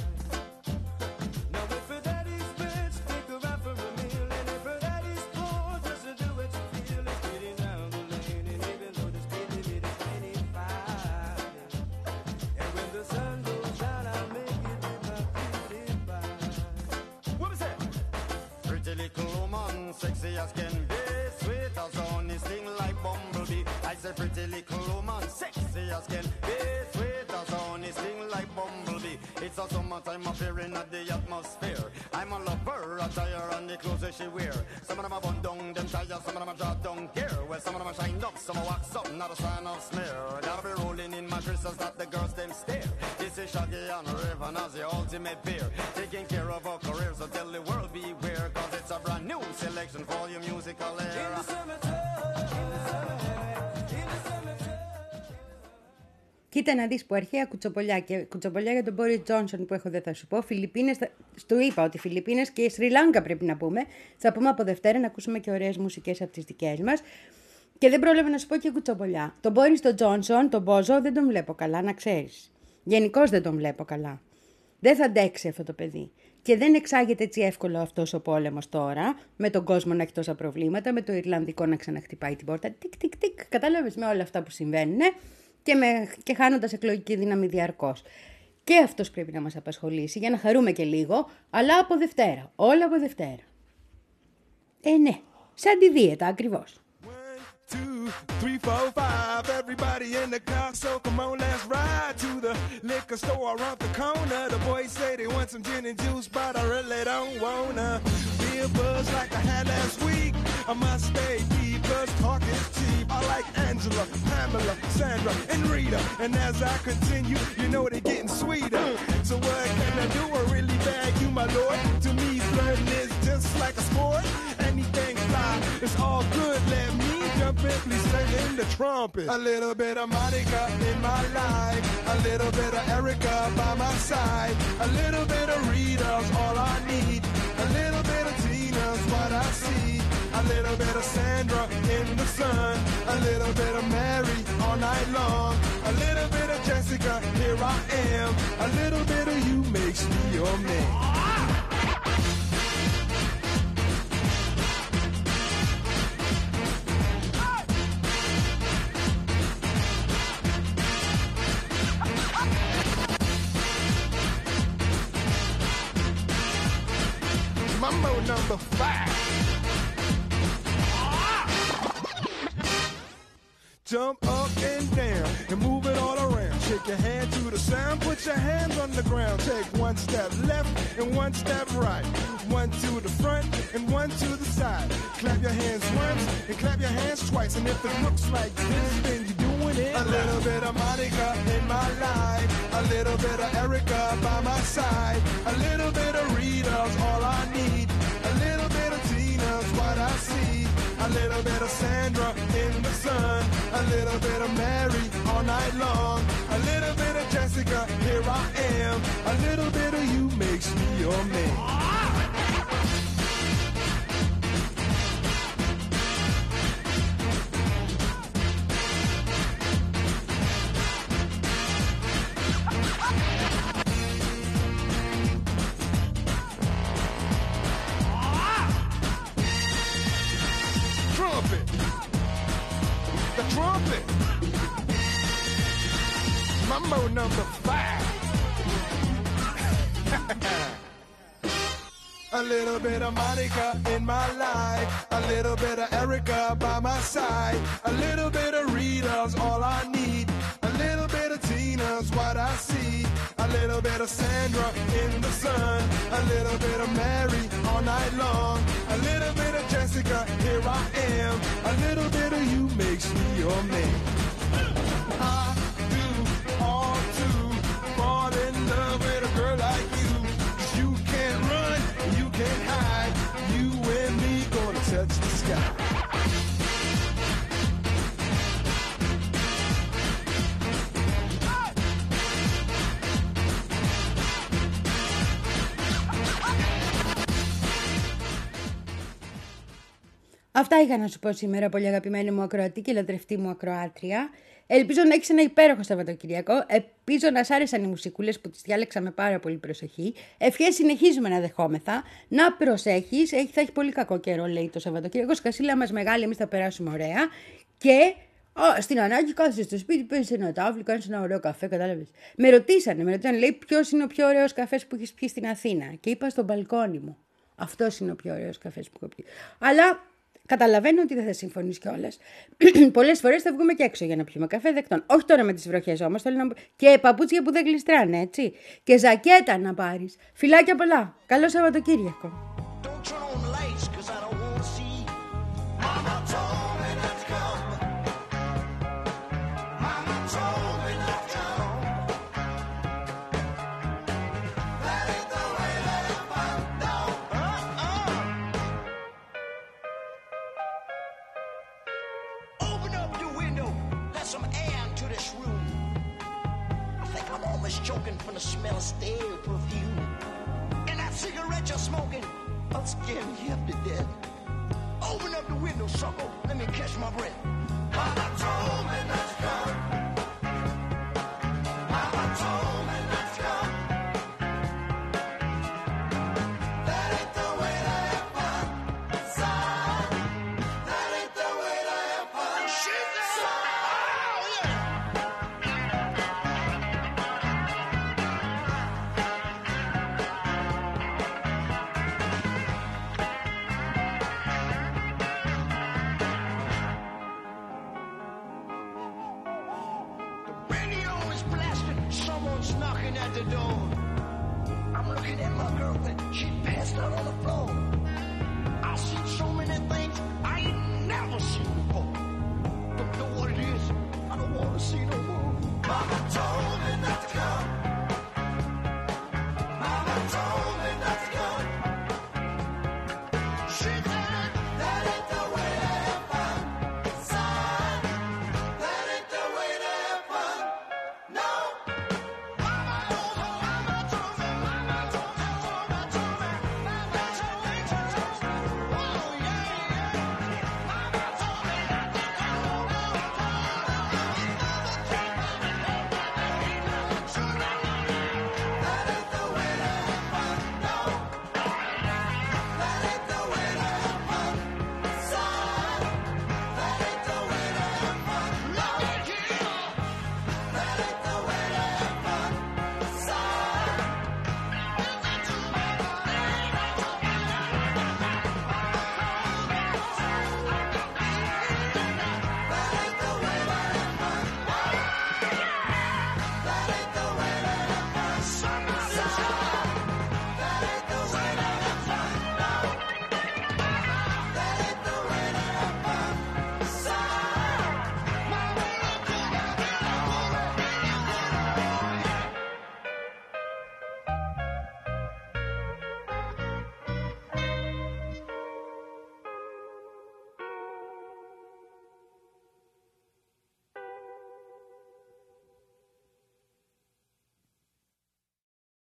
Now if her daddy's rich, take her out for a meal. And if her daddy's poor, just to do what you feel. It's speeding down the lane, and even though the speed limit is twenty-five. And when the sun goes down, I'll make it with my cutie pie. What was that? Pretty little woman, sexy as can be, sweet as honey, sting like bumblebee. I say pretty little woman, sexy as can be, sweet as honey, sting like bumblebee. It's a summertime appearing at the atmosphere. I'm a lover, attire and the clothes that she wear. Some of them are bun down, them tires, some of them are draw down gear. Well, some of them are shine up, some are wax up, not a sign of smear. Gotta be rolling in my crystals that the girls them stare. This is Shaggy and Raven as the ultimate beer. Taking care of our career, so tell the world beware. Cause it's a brand new selection for your musical era. In the summertime, in the summertime, in the summertime. Κοίτα να δεις που αρχαία κουτσοπολιά και κουτσοπολιά για τον Μπόρις Τζόνσον που έχω δεν θα σου πω. Φιλιππίνες, στο είπα ότι Φιλιππίνες και Σρι Λάγκα πρέπει να πούμε. Θα πούμε από Δευτέρα να ακούσουμε και ωραίες μουσικές από τις δικές μας. Και δεν πρόλαβα να σου πω και κουτσοπολιά. Τον Μπόρις τον Τζόνσον, τον Μπόζο, δεν τον βλέπω καλά, να ξέρεις. Γενικώς δεν τον βλέπω καλά. Δεν θα αντέξει αυτό το παιδί. Και δεν εξάγεται έτσι εύκολο αυτός ο πόλεμος τώρα, με τον κόσμο να έχει τόσα προβλήματα, με το Ιρλανδικό να ξαναχτυπάει την πόρτα. Τικ, τικ, τικ. Κατάλαβες, με όλα αυτά που συμβαίνουν και, με, και χάνοντας εκλογική δύναμη διαρκώς. Και αυτός πρέπει να μας απασχολήσει για να χαρούμε και λίγο, αλλά από Δευτέρα. Όλα από Δευτέρα. Ε, ναι. Σαν τη δίαιτα ακριβώς. Two, three, four, five, everybody in the car, so come on, let's ride to the liquor store around the corner. The boys say they want some gin and juice, but I really don't wanna be a buzz like I had last week. I must stay deep cause talk is cheap. I like Angela, Pamela, Sandra, and Rita. And as I continue, you know they're getting sweeter. So what can I do? I really bag you, my lord. To me, flirting is just like a sport. Anything fly, it's all good. Let me jump in, please sing in the trumpet. A little bit of Monica in my life, a little bit of Erica by my side, a little bit of Rita's all I need, a little bit of Tina's what I see, a little bit of Sandra in the sun, a little bit of Mary all night long, a little bit of Jessica, here I am, a little bit of you makes me your man. Mambo number five. Jump up and down and move it all around. Shake your hand to the sound, put your hands on the ground. Take one step left and one step right. One to the front and one to the side. Clap your hands once and clap your hands twice. And if it looks like this, then you're doing it. A little bit of Monica in my life, a little bit of Erica by my side, a little bit of Rita's all I need, a little bit of Tina's what I see, a little bit of Sandra in the sun, a little bit of Mary all night long, a little bit of Jessica, here I am, a little bit of you makes me your man. Trumpet. The trumpet. Mambo number five. A little bit of Monica in my life, a little bit of Erica by my side, a little bit of Rita's all I need, a little bit of Tina's what I see, a little bit of Sandra in the sun, a little bit of Mary all night long, a little bit of Jessica, here I am, a little bit of you makes me your man. I do all to fall in love with a girl like you, 'cause you can't run, you can't hide, you and me gonna touch the sky. Αυτά είχα να σου πω σήμερα, πολύ αγαπημένη μου ακροατή και λατρευτή μου ακροάτρια. Ελπίζω να έχεις ένα υπέροχο Σαββατοκυριακό. Ελπίζω να σ' άρεσαν οι μουσικούλες που τις διάλεξα με πάρα πολύ προσοχή. Ευχές συνεχίζουμε να δεχόμεθα. Να προσέχεις, έχει, θα έχει πολύ κακό καιρό, λέει το Σαββατοκυριακό. Σκασίλα μας μεγάλη, εμείς θα περάσουμε ωραία. Και oh, στην ανάγκη κάθεσαι στο σπίτι, παίρνεις ένα τάβλι, κάνεις ένα ωραίο καφέ, κατάλαβες. Με ρωτήσανε, με ρωτήσανε, λέει, ποιος είναι ο πιο ωραίος καφές που έχεις πιει στην Αθήνα. Και είπα στο μπαλκόνι μου. Αυτός είναι ο πιο ωραίος καφές που έχω πιει. Αλλά καταλαβαίνω ότι δεν θα συμφωνείς κιόλας. Πολλές φορές θα βγούμε και έξω για να πιούμε καφέ δεκτών. Όχι τώρα με τις βροχές όμως. Θέλω να... Και παπούτσια που δεν γλιστράνε, έτσι. Και ζακέτα να πάρεις. Φιλάκια πολλά. Καλό Σαββατοκύριακο. Choking from the smell of stale perfume. And that cigarette you're smoking, I'm scaring me up to death. Open up the window, sucker, let me catch my breath. Mama told me not to come. Mama told me not to come. That ain't the way to have fun, son. That ain't the way to have fun. She's there. Oh, yeah. Someone's knocking at the door. I'm looking at my girlfriend. She passed out on the floor. I've seen so many things